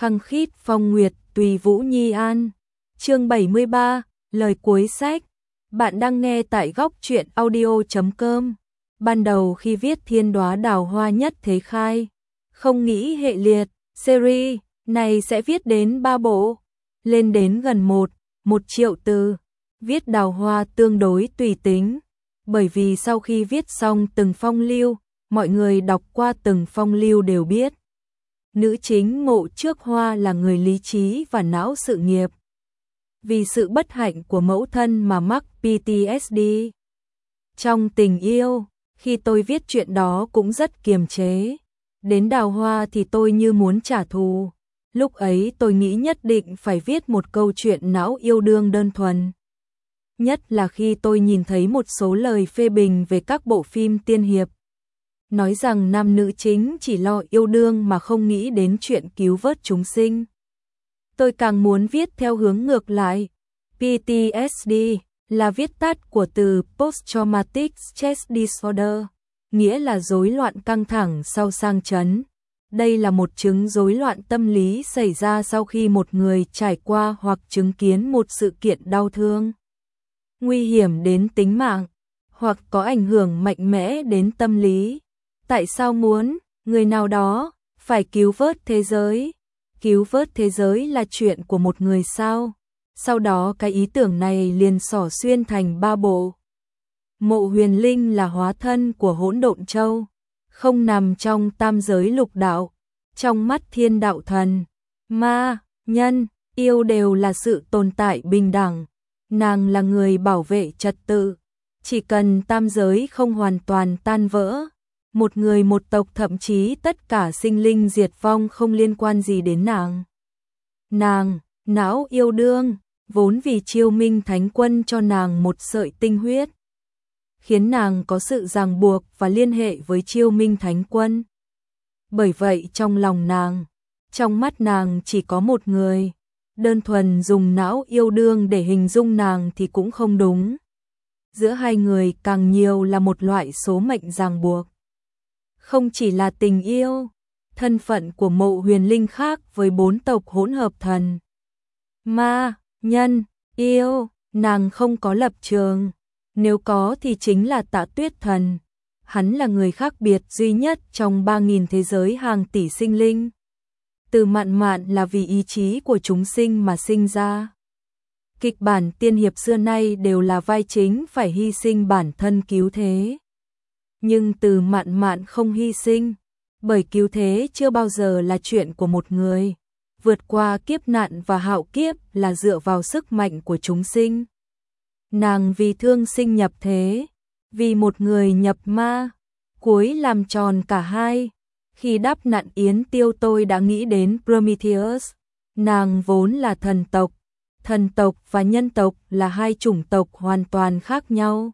khăng khít phong nguyệt tùy vũ nhi an. Chương 73, lời cuối sách. Bạn đang nghe tại góc truyện audio.com. Ban đầu khi viết Thiên Đóa Đào Hoa Nhất Thế Khai, không nghĩ hệ liệt series này sẽ viết đến 3 bộ, lên đến gần 1 triệu từ. Viết đào hoa tương đối tùy tính, bởi vì sau khi viết xong từng phong lưu, mọi người đọc qua từng phong lưu đều biết nữ chính Ngộ Trước Hoa là người lý trí và não sự nghiệp. Vì sự bất hạnh của mẫu thân mà mắc PTSD. Trong tình yêu, khi tôi viết chuyện đó cũng rất kiềm chế. Đến đào hoa thì tôi như muốn trả thù. Lúc ấy tôi nghĩ nhất định phải viết một câu chuyện não yêu đương đơn thuần. Nhất là khi tôi nhìn thấy một số lời phê bình về các bộ phim tiên hiệp. Nói rằng nam nữ chính chỉ lo yêu đương mà không nghĩ đến chuyện cứu vớt chúng sinh. Tôi càng muốn viết theo hướng ngược lại. PTSD là viết tắt của từ Post-Traumatic Stress Disorder, nghĩa là rối loạn căng thẳng sau sang chấn. Đây là một chứng rối loạn tâm lý xảy ra sau khi một người trải qua hoặc chứng kiến một sự kiện đau thương, nguy hiểm đến tính mạng, hoặc có ảnh hưởng mạnh mẽ đến tâm lý. Tại sao muốn người nào đó phải cứu vớt thế giới? Cứu vớt thế giới là chuyện của một người sao? Sau đó cái ý tưởng này liền xỏ xuyên thành 3 bộ. Mộ Huyền Linh là hóa thân của Hỗn Độn Châu, không nằm trong tam giới lục đạo. Trong mắt thiên đạo thần, ma, nhân, yêu đều là sự tồn tại bình đẳng. Nàng là người bảo vệ trật tự. Chỉ cần tam giới không hoàn toàn tan vỡ, một người một tộc thậm chí tất cả sinh linh diệt vong không liên quan gì đến nàng. Nàng, não yêu đương, vốn vì Chiêu Minh Thánh Quân cho nàng một sợi tinh huyết, khiến nàng có sự ràng buộc và liên hệ với Chiêu Minh Thánh Quân. Bởi vậy trong lòng nàng, trong mắt nàng chỉ có một người. Đơn thuần dùng não yêu đương để hình dung nàng thì cũng không đúng. Giữa hai người càng nhiều là một loại số mệnh ràng buộc. Không chỉ là tình yêu, thân phận của Mộ Huyền Linh khác với 4 tộc hỗn hợp thần, ma, nhân, yêu, nàng không có lập trường. Nếu có thì chính là Tạ Tuyết Thần. Hắn là người khác biệt duy nhất trong 3.000 thế giới hàng tỷ sinh linh. Từ Mạn Mạn là vì ý chí của chúng sinh mà sinh ra. Kịch bản tiên hiệp xưa nay đều là vai chính phải hy sinh bản thân cứu thế. Nhưng Từ Mạn Mạn không hy sinh, bởi cứu thế chưa bao giờ là chuyện của một người. Vượt qua kiếp nạn và hạo kiếp là dựa vào sức mạnh của chúng sinh. Nàng vì thương sinh nhập thế, vì một người nhập ma, cuối làm tròn cả hai. Khi đáp nạn Yến Tiêu tôi đã nghĩ đến Prometheus. Nàng vốn là thần tộc và nhân tộc là hai chủng tộc hoàn toàn khác nhau.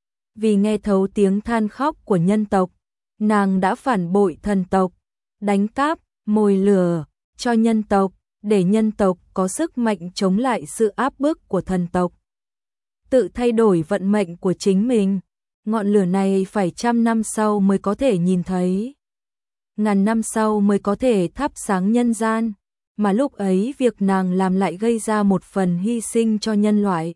Vì nghe thấu tiếng than khóc của nhân tộc, nàng đã phản bội thần tộc, đánh cắp, mồi lửa cho nhân tộc, để nhân tộc có sức mạnh chống lại sự áp bức của thần tộc. Tự thay đổi vận mệnh của chính mình, ngọn lửa này phải 100 năm sau mới có thể nhìn thấy. Ngàn năm sau mới có thể thắp sáng nhân gian, mà lúc ấy việc nàng làm lại gây ra một phần hy sinh cho nhân loại.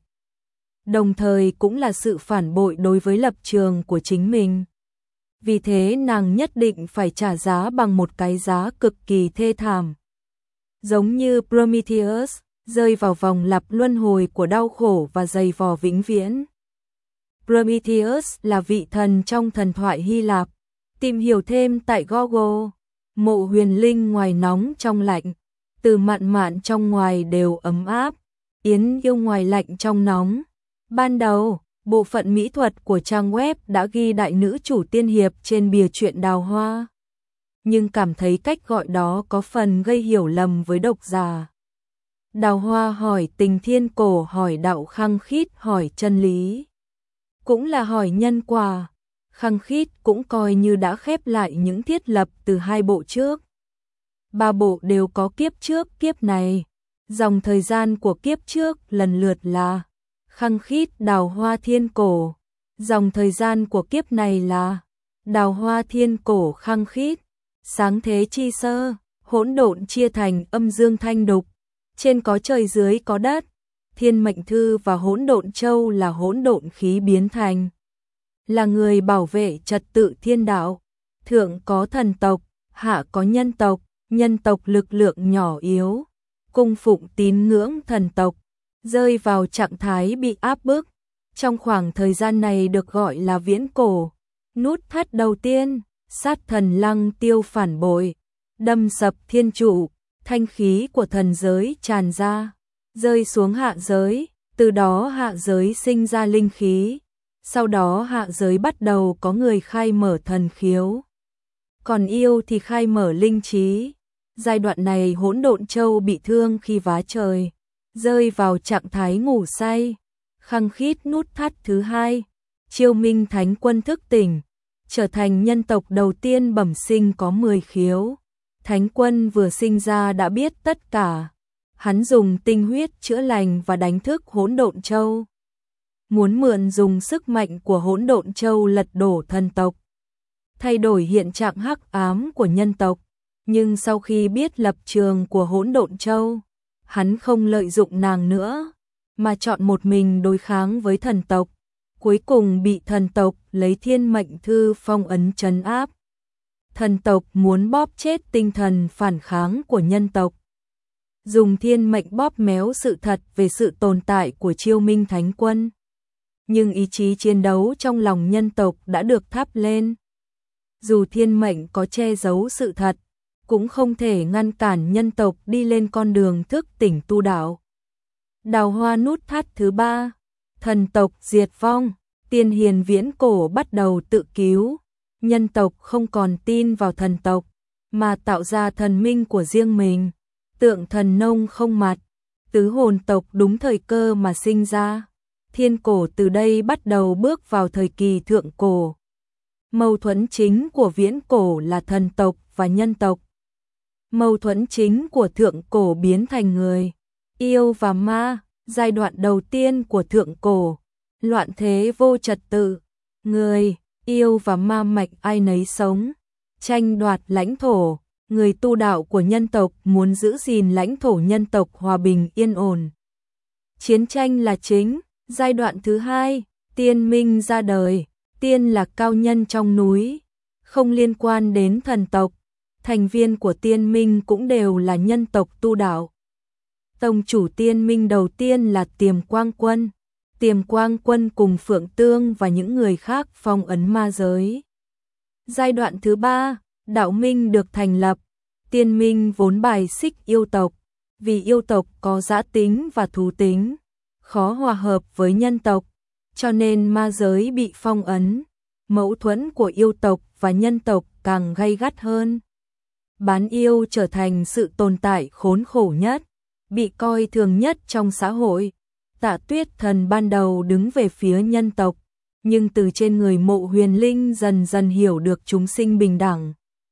Đồng thời cũng là sự phản bội đối với lập trường của chính mình. Vì thế nàng nhất định phải trả giá bằng một cái giá cực kỳ thê thảm. Giống như Prometheus, rơi vào vòng lặp luân hồi của đau khổ và dày vò vĩnh viễn. Prometheus là vị thần trong thần thoại Hy Lạp. Tìm hiểu thêm tại Google. Mộ Huyền Linh ngoài nóng trong lạnh, Từ Mạn Mạn trong ngoài đều ấm áp, Yến Yêu ngoài lạnh trong nóng. Ban đầu, bộ phận mỹ thuật của trang web đã ghi đại nữ chủ tiên hiệp trên bìa truyện đào hoa, nhưng cảm thấy cách gọi đó có phần gây hiểu lầm với độc giả. Đào hoa hỏi tình thiên cổ, hỏi đạo khăng khít, hỏi chân lý, cũng là hỏi nhân quả. Khăng khít cũng coi như đã khép lại những thiết lập từ 2 bộ trước. 3 bộ đều có kiếp trước kiếp này. Dòng thời gian của kiếp trước lần lượt là khăng khít, đào hoa, thiên cổ. Dòng thời gian của kiếp này là đào hoa, thiên cổ, khăng khít. Sáng thế chi sơ, Hỗn độn chia thành âm dương thanh đục, trên có trời dưới có đất. Thiên mệnh thư và hỗn độn châu là hỗn độn khí biến thành, là người bảo vệ trật tự thiên đạo. Thượng có thần tộc, hạ có nhân tộc lực lượng nhỏ yếu, cung phụng tín ngưỡng thần tộc, rơi vào trạng thái bị áp bức. Trong khoảng thời gian này được gọi là viễn cổ. Nút thắt đầu tiên, sát thần Lăng Tiêu phản bội, đâm sập thiên trụ, thanh khí của thần giới tràn ra, rơi xuống hạ giới, từ đó hạ giới sinh ra linh khí. Sau đó hạ giới bắt đầu có người khai mở thần khiếu, còn yêu thì khai mở linh trí. Giai đoạn này hỗn độn châu bị thương khi vá trời, rơi vào trạng thái ngủ say. Khăng khít nút thắt thứ hai, Chiêu Minh Thánh Quân thức tỉnh, trở thành nhân tộc đầu tiên bẩm sinh có 10 khiếu. Thánh Quân vừa sinh ra đã biết tất cả. Hắn dùng tinh huyết chữa lành và đánh thức hỗn độn châu, muốn mượn dùng sức mạnh của hỗn độn châu lật đổ thần tộc, thay đổi hiện trạng hắc ám của nhân tộc. Nhưng sau khi biết lập trường của hỗn độn châu, hắn không lợi dụng nàng nữa, mà chọn một mình đối kháng với thần tộc. Cuối cùng bị thần tộc lấy thiên mệnh thư phong ấn trấn áp. Thần tộc muốn bóp chết tinh thần phản kháng của nhân tộc, dùng thiên mệnh bóp méo sự thật về sự tồn tại của Chiêu Minh Thánh Quân. Nhưng ý chí chiến đấu trong lòng nhân tộc đã được thắp lên. Dù thiên mệnh có che giấu sự thật, cũng không thể ngăn cản nhân tộc đi lên con đường thức tỉnh tu đạo. Đào hoa nút thắt thứ ba, thần tộc diệt vong, tiên hiền viễn cổ bắt đầu tự cứu. Nhân tộc không còn tin vào thần tộc, mà tạo ra thần minh của riêng mình. Tượng thần nông không mặt, tứ hồn tộc đúng thời cơ mà sinh ra. Thiên cổ từ đây bắt đầu bước vào thời kỳ thượng cổ. Mâu thuẫn chính của viễn cổ là thần tộc và nhân tộc. Mâu thuẫn chính của thượng cổ biến thành người, yêu và ma. Giai đoạn đầu tiên của thượng cổ, loạn thế vô trật tự, người, yêu và ma mạch ai nấy sống, tranh đoạt lãnh thổ. Người tu đạo của nhân tộc muốn giữ gìn lãnh thổ nhân tộc hòa bình yên ổn. Chiến tranh là chính. Giai đoạn thứ hai, tiên minh ra đời. Tiên là cao nhân trong núi, không liên quan đến thần tộc. Thành viên của tiên minh cũng đều là nhân tộc tu đạo. Tông chủ tiên minh đầu tiên là Tiềm Quang Quân. Tiềm Quang Quân cùng Phượng Tương và những người khác phong ấn ma giới. Giai đoạn thứ ba, đạo minh được thành lập. Tiên minh vốn bài xích yêu tộc, vì yêu tộc có dã tính và thú tính, khó hòa hợp với nhân tộc, cho nên ma giới bị phong ấn. Mâu thuẫn của yêu tộc và nhân tộc càng gay gắt hơn. Bán yêu trở thành sự tồn tại khốn khổ nhất, bị coi thường nhất trong xã hội. Tạ Tuyết Thần ban đầu đứng về phía nhân tộc, nhưng từ trên người Mộ Huyền Linh dần dần hiểu được chúng sinh bình đẳng.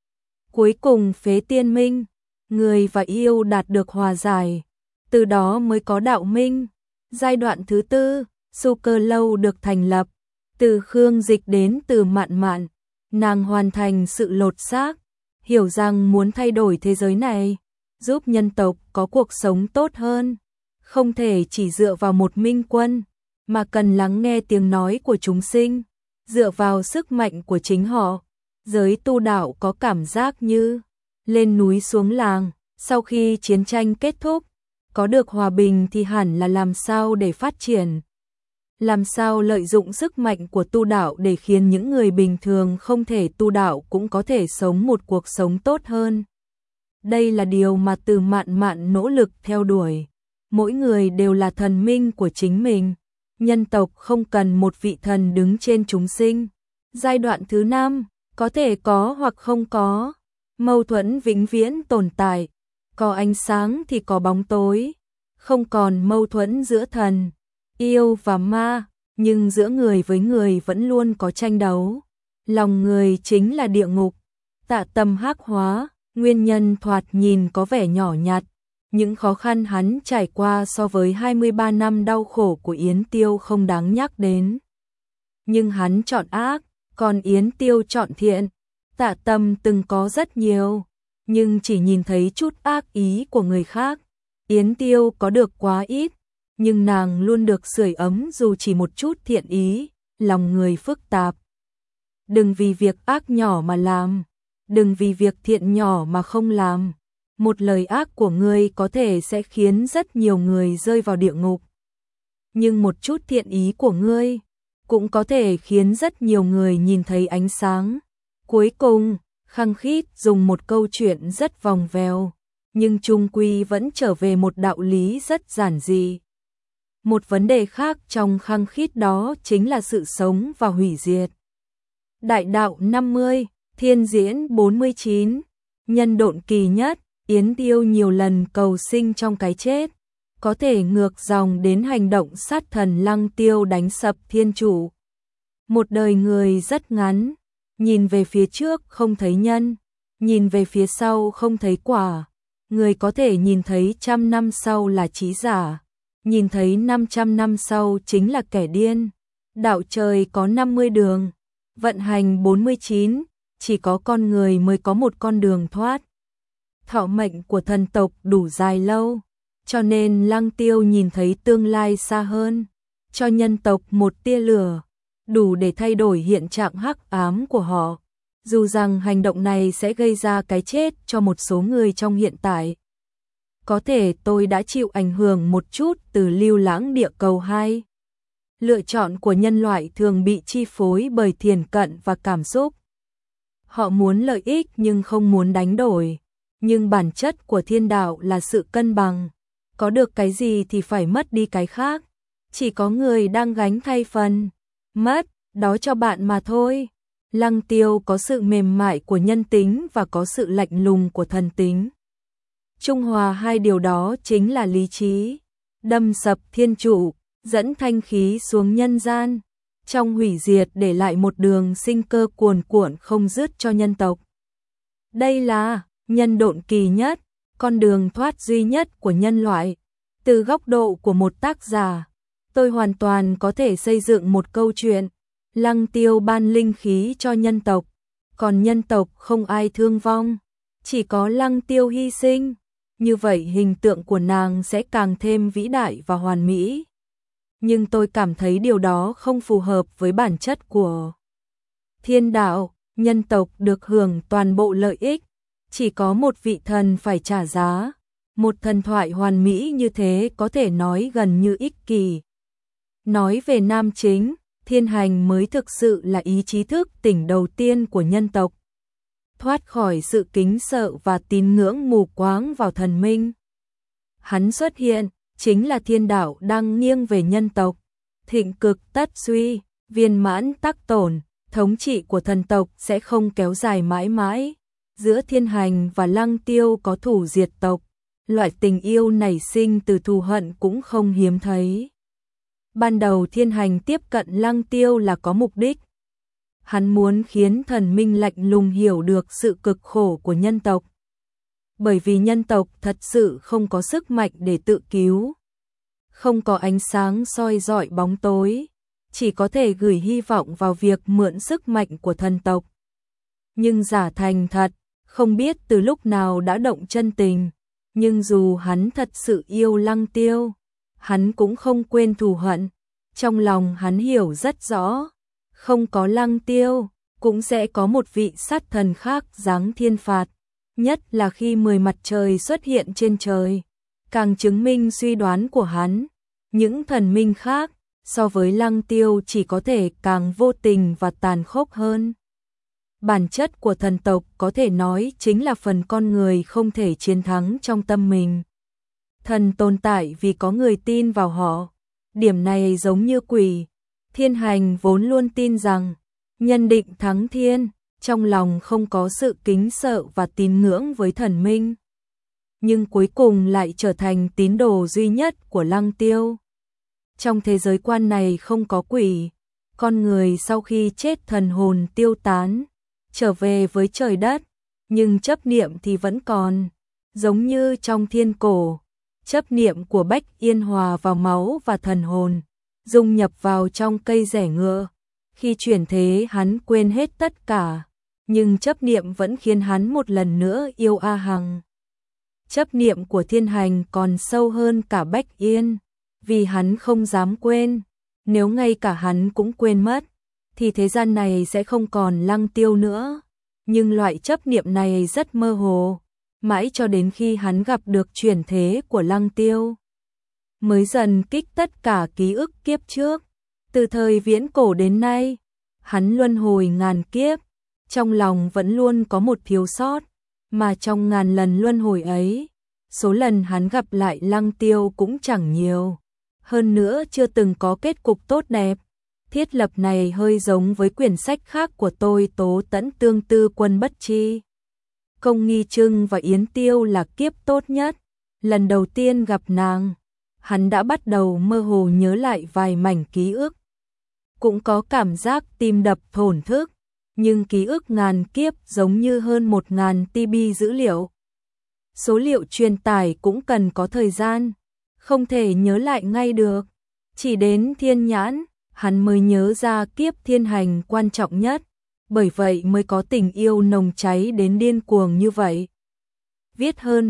Cuối cùng phế tiên minh, người và yêu đạt được hòa giải, từ đó mới có đạo minh. Giai đoạn thứ tư, Su Cơ Lâu được thành lập, từ Khương Dịch đến Từ Mạn Mạn, nàng hoàn thành sự lột xác, hiểu rằng muốn thay đổi thế giới này, giúp nhân tộc có cuộc sống tốt hơn, không thể chỉ dựa vào một minh quân, mà cần lắng nghe tiếng nói của chúng sinh, dựa vào sức mạnh của chính họ. Giới tu đạo có cảm giác như lên núi xuống làng. Sau khi chiến tranh kết thúc, có được hòa bình thì hẳn là làm sao để phát triển, làm sao lợi dụng sức mạnh của tu đạo để khiến những người bình thường không thể tu đạo cũng có thể sống một cuộc sống tốt hơn. Đây là điều mà Từ Mạn Mạn nỗ lực theo đuổi. Mỗi người đều là thần minh của chính mình. Nhân tộc không cần một vị thần đứng trên chúng sinh. Giai đoạn thứ 5, có thể có hoặc không có. Mâu thuẫn vĩnh viễn tồn tại. Có ánh sáng thì có bóng tối. Không còn mâu thuẫn giữa thần, yêu và ma, nhưng giữa người với người vẫn luôn có tranh đấu. Lòng người chính là địa ngục. Tạ Tâm hắc hóa, nguyên nhân thoạt nhìn có vẻ nhỏ nhặt. Những khó khăn hắn trải qua so với 23 năm đau khổ của Yến Tiêu không đáng nhắc đến. Nhưng hắn chọn ác, còn Yến Tiêu chọn thiện. Tạ Tâm từng có rất nhiều nhưng chỉ nhìn thấy chút ác ý của người khác. Yến Tiêu có được quá ít, nhưng nàng luôn được sưởi ấm dù chỉ một chút thiện ý, lòng người phức tạp. Đừng vì việc ác nhỏ mà làm, đừng vì việc thiện nhỏ mà không làm. Một lời ác của ngươi có thể sẽ khiến rất nhiều người rơi vào địa ngục. Nhưng một chút thiện ý của ngươi cũng có thể khiến rất nhiều người nhìn thấy ánh sáng. Cuối cùng, Khang Khít dùng một câu chuyện rất vòng vèo, nhưng chung quy vẫn trở về một đạo lý rất giản dị. Một vấn đề khác trong Khang Khít đó chính là sự sống và hủy diệt. Đại đạo 50, thiên diễn 49, nhân độn kỳ nhất, Yến Tiêu nhiều lần cầu sinh trong cái chết, có thể ngược dòng đến hành động sát thần Lăng Tiêu đánh sập thiên chủ. Một đời người rất ngắn, nhìn về phía trước không thấy nhân, nhìn về phía sau không thấy quả. Người có thể nhìn thấy 100 năm sau là trí giả, nhìn thấy 500 năm sau chính là kẻ điên. Đạo trời có 50 đường, vận hành 49, chỉ có con người mới có một con đường thoát. Thọ mệnh của thần tộc đủ dài lâu, cho nên Lăng Tiêu nhìn thấy tương lai xa hơn, cho nhân tộc một tia lửa, đủ để thay đổi hiện trạng hắc ám của họ. Dù rằng hành động này sẽ gây ra cái chết cho một số người trong hiện tại. Có thể tôi đã chịu ảnh hưởng một chút từ Lưu Lãng Địa Cầu 2. Lựa chọn của nhân loại thường bị chi phối bởi thiển cận và cảm xúc. Họ muốn lợi ích nhưng không muốn đánh đổi. Nhưng bản chất của thiên đạo là sự cân bằng. Có được cái gì thì phải mất đi cái khác. Chỉ có người đang gánh thay phần mất, đó cho bạn mà thôi. Lăng Tiêu có sự mềm mại của nhân tính và có sự lạnh lùng của thần tính. Trung hòa hai điều đó chính là lý trí, đâm sập thiên trụ, dẫn thanh khí xuống nhân gian, trong hủy diệt để lại một đường sinh cơ cuồn cuộn không dứt cho nhân tộc. Đây là nhân độn kỳ nhất, con đường thoát duy nhất của nhân loại. Từ góc độ của một tác giả, tôi hoàn toàn có thể xây dựng một câu chuyện. Lăng Tiêu ban linh khí cho nhân tộc, còn nhân tộc không ai thương vong, chỉ có Lăng Tiêu hy sinh. Như vậy hình tượng của nàng sẽ càng thêm vĩ đại và hoàn mỹ. Nhưng tôi cảm thấy điều đó không phù hợp với bản chất của thiên đạo. Nhân tộc được hưởng toàn bộ lợi ích, chỉ có một vị thần phải trả giá. Một thần thoại hoàn mỹ như thế có thể nói gần như ích kỷ. Nói về nam chính, thiên hành mới thực sự là ý chí thức tỉnh đầu tiên của nhân tộc. Thoát khỏi sự kính sợ và tín ngưỡng mù quáng vào thần minh. Hắn xuất hiện, chính là thiên đạo đang nghiêng về nhân tộc. Thịnh cực tất suy, viên mãn tắc tổn, thống trị của thần tộc sẽ không kéo dài mãi mãi. Giữa thiên hành và Lăng Tiêu có thù diệt tộc. Loại tình yêu nảy sinh từ thù hận cũng không hiếm thấy. Ban đầu thiên hành tiếp cận Lăng Tiêu là có mục đích. Hắn muốn khiến thần minh lạnh lùng hiểu được sự cực khổ của nhân tộc. Bởi vì nhân tộc thật sự không có sức mạnh để tự cứu. Không có ánh sáng soi rọi bóng tối. Chỉ có thể gửi hy vọng vào việc mượn sức mạnh của thần tộc. Nhưng giả thành thật, không biết từ lúc nào đã động chân tình. Nhưng dù hắn thật sự yêu Lăng Tiêu, hắn cũng không quên thù hận. Trong lòng hắn hiểu rất rõ, không có Lăng Tiêu, cũng sẽ có một vị sát thần khác giáng thiên phạt. Nhất là khi 10 mặt trời xuất hiện trên trời, càng chứng minh suy đoán của hắn. Những thần minh khác, so với Lăng Tiêu chỉ có thể càng vô tình và tàn khốc hơn. Bản chất của thần tộc có thể nói chính là phần con người không thể chiến thắng trong tâm mình. Thần tồn tại vì có người tin vào họ. Điểm này giống như quỷ. Thiên hành vốn luôn tin rằng nhân định thắng thiên, trong lòng không có sự kính sợ và tín ngưỡng với thần minh. Nhưng cuối cùng lại trở thành tín đồ duy nhất của Lăng Tiêu. Trong thế giới quan này không có quỷ, con người sau khi chết thần hồn tiêu tán, trở về với trời đất, nhưng chấp niệm thì vẫn còn, giống như trong thiên cổ, chấp niệm của Bách Yên hòa vào máu và thần hồn, dung nhập vào trong cây rẻ ngựa. Khi chuyển thế hắn quên hết tất cả, nhưng chấp niệm vẫn khiến hắn một lần nữa yêu A Hằng. Chấp niệm của Thiên Hành còn sâu hơn cả Bách Yên, vì hắn không dám quên, nếu ngay cả hắn cũng quên mất, thì thế gian này sẽ không còn Lăng Tiêu nữa. Nhưng loại chấp niệm này rất mơ hồ, mãi cho đến khi hắn gặp được chuyển thế của Lăng Tiêu, mới dần kích tất cả ký ức kiếp trước. Từ thời viễn cổ đến nay, hắn luân hồi ngàn kiếp, trong lòng vẫn luôn có một thiếu sót, mà trong ngàn lần luân hồi ấy, số lần hắn gặp lại Lăng Tiêu cũng chẳng nhiều, hơn nữa chưa từng có kết cục tốt đẹp. Thiết lập này hơi giống với quyển sách khác của tôi, Tố Tẫn Tương Tư Quân Bất Chi. Công Nghi Trưng và Yến Tiêu là kiếp tốt nhất. Lần đầu tiên gặp nàng, hắn đã bắt đầu mơ hồ nhớ lại vài mảnh ký ức. Cũng có cảm giác tim đập thổn thức, nhưng ký ức ngàn kiếp giống như hơn 1000 TB dữ liệu. Số liệu truyền tải cũng cần có thời gian, không thể nhớ lại ngay được. Chỉ đến thiên nhãn, hắn mới nhớ ra kiếp Thiên Hành quan trọng nhất, bởi vậy mới có tình yêu nồng cháy đến điên cuồng như vậy. Viết hơn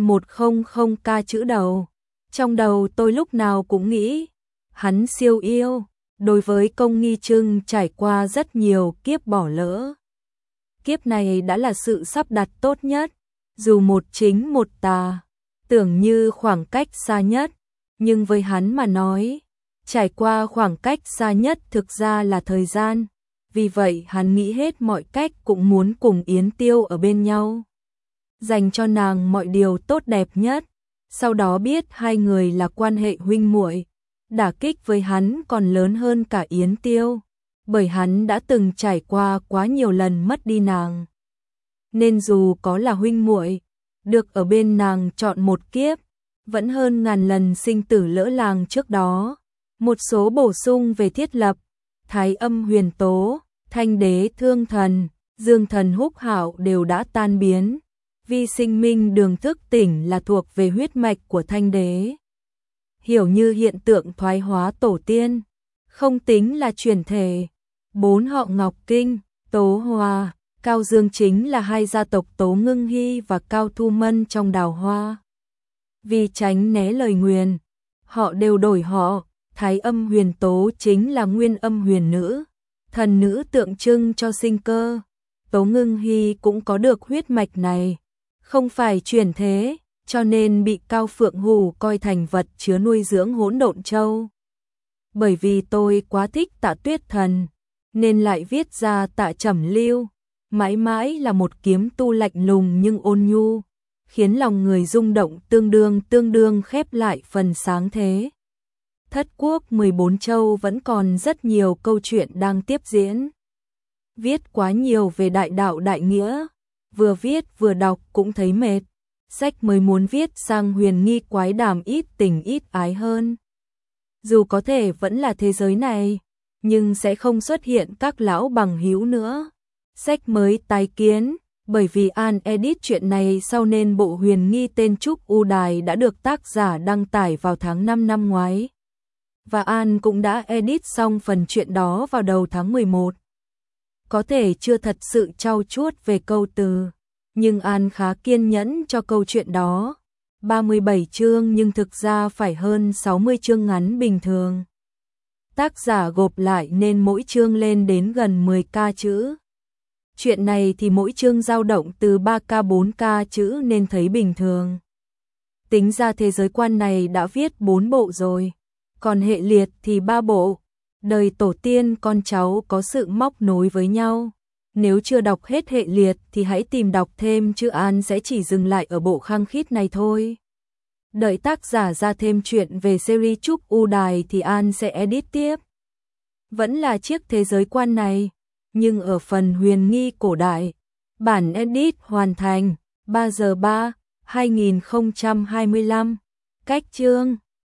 100k chữ đầu, trong đầu tôi lúc nào cũng nghĩ, hắn siêu yêu, đối với Công Nghi Trưng trải qua rất nhiều kiếp bỏ lỡ. Kiếp này đã là sự sắp đặt tốt nhất, dù một chính một tà, tưởng như khoảng cách xa nhất, nhưng với hắn mà nói, trải qua khoảng cách xa nhất thực ra là thời gian, vì vậy hắn nghĩ hết mọi cách cũng muốn cùng Yến Tiêu ở bên nhau, dành cho nàng mọi điều tốt đẹp nhất. Sau đó biết hai người là quan hệ huynh muội, đả kích với hắn còn lớn hơn cả Yến Tiêu, bởi hắn đã từng trải qua quá nhiều lần mất đi nàng. Nên dù có là huynh muội, được ở bên nàng chọn một kiếp, vẫn hơn ngàn lần sinh tử lỡ làng trước đó. Một số bổ sung về thiết lập: Thái Âm Huyền Tố, Thanh Đế Thương Thần, Dương Thần Húc Hạo đều đã tan biến. Vi Sinh Minh Đường thức tỉnh là thuộc về huyết mạch của Thanh Đế, hiểu như hiện tượng thoái hóa tổ tiên, không tính là chuyển thể. 4 họ Ngọc Kinh, Tố Hoa, Cao Dương chính là hai gia tộc Tố Ngưng Hy và Cao Thu Mân trong Đào Hoa. Vì tránh né lời nguyền, họ đều đổi họ. Thái Âm Huyền Tố chính là Nguyên Âm Huyền Nữ, thần nữ tượng trưng cho sinh cơ. Tố Ngưng Hy cũng có được huyết mạch này, không phải chuyển thế, cho nên bị Cao Phượng Hủ coi thành vật chứa nuôi dưỡng hỗn độn châu. Bởi vì tôi quá thích Tạ Tuyết Thần, nên lại viết ra Tạ Trầm Lưu, mãi mãi là một kiếm tu lạnh lùng nhưng ôn nhu, khiến lòng người rung động, tương đương khép lại phần sáng thế. Thất quốc 14 châu vẫn còn rất nhiều câu chuyện đang tiếp diễn. Viết quá nhiều về đại đạo đại nghĩa, vừa viết vừa đọc cũng thấy mệt. Sách mới muốn viết sang huyền nghi quái đàm, ít tình ít ái hơn. Dù có thể vẫn là thế giới này, nhưng sẽ không xuất hiện các lão bằng hữu nữa. Sách mới tái kiến, bởi vì An edit chuyện này sau nên bộ huyền nghi tên Trúc U Đài đã được tác giả đăng tải vào tháng 5 năm ngoái. Và An cũng đã edit xong phần chuyện đó vào đầu tháng 11. Có thể chưa thật sự trau chuốt về câu từ, nhưng An khá kiên nhẫn cho câu chuyện đó. 37 chương nhưng thực ra phải hơn 60 chương ngắn bình thường. Tác giả gộp lại nên mỗi chương lên đến gần 10k chữ. Chuyện này thì mỗi chương dao động từ 3k 4k chữ nên thấy bình thường. Tính ra thế giới quan này đã viết 4 bộ rồi, còn hệ liệt thì 3 bộ. Đời tổ tiên con cháu có sự móc nối với nhau. Nếu chưa đọc hết hệ liệt thì hãy tìm đọc thêm, chứ An sẽ chỉ dừng lại ở bộ khăng khít này thôi. Đợi tác giả ra thêm chuyện về series Trúc U Đài thì An sẽ edit tiếp. Vẫn là chiếc thế giới quan này, nhưng ở phần huyền nghi cổ đại. Bản edit hoàn thành 3/3/2025. Cách chương